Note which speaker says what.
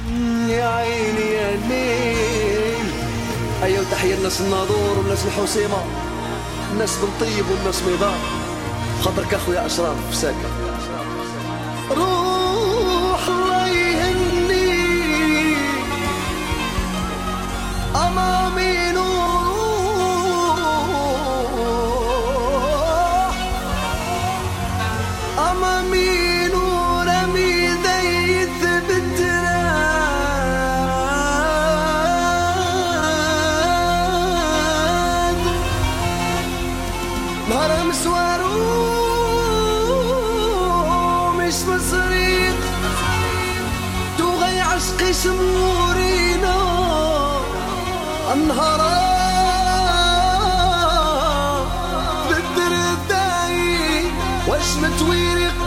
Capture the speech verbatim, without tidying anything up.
Speaker 1: يا عيني يا ليل. أيا وتحية الناس الناظور والناس الحسيمة، الناس بن طيب والناس ميضان، خاطرك اخويا اشراف ساكن. روح الله يهني امامي نور، امامي نور امي ذي ثبتنا نهار مسوارو مش مصريق توغي عشقي شمورينا النهار بالدرداي واش متويرق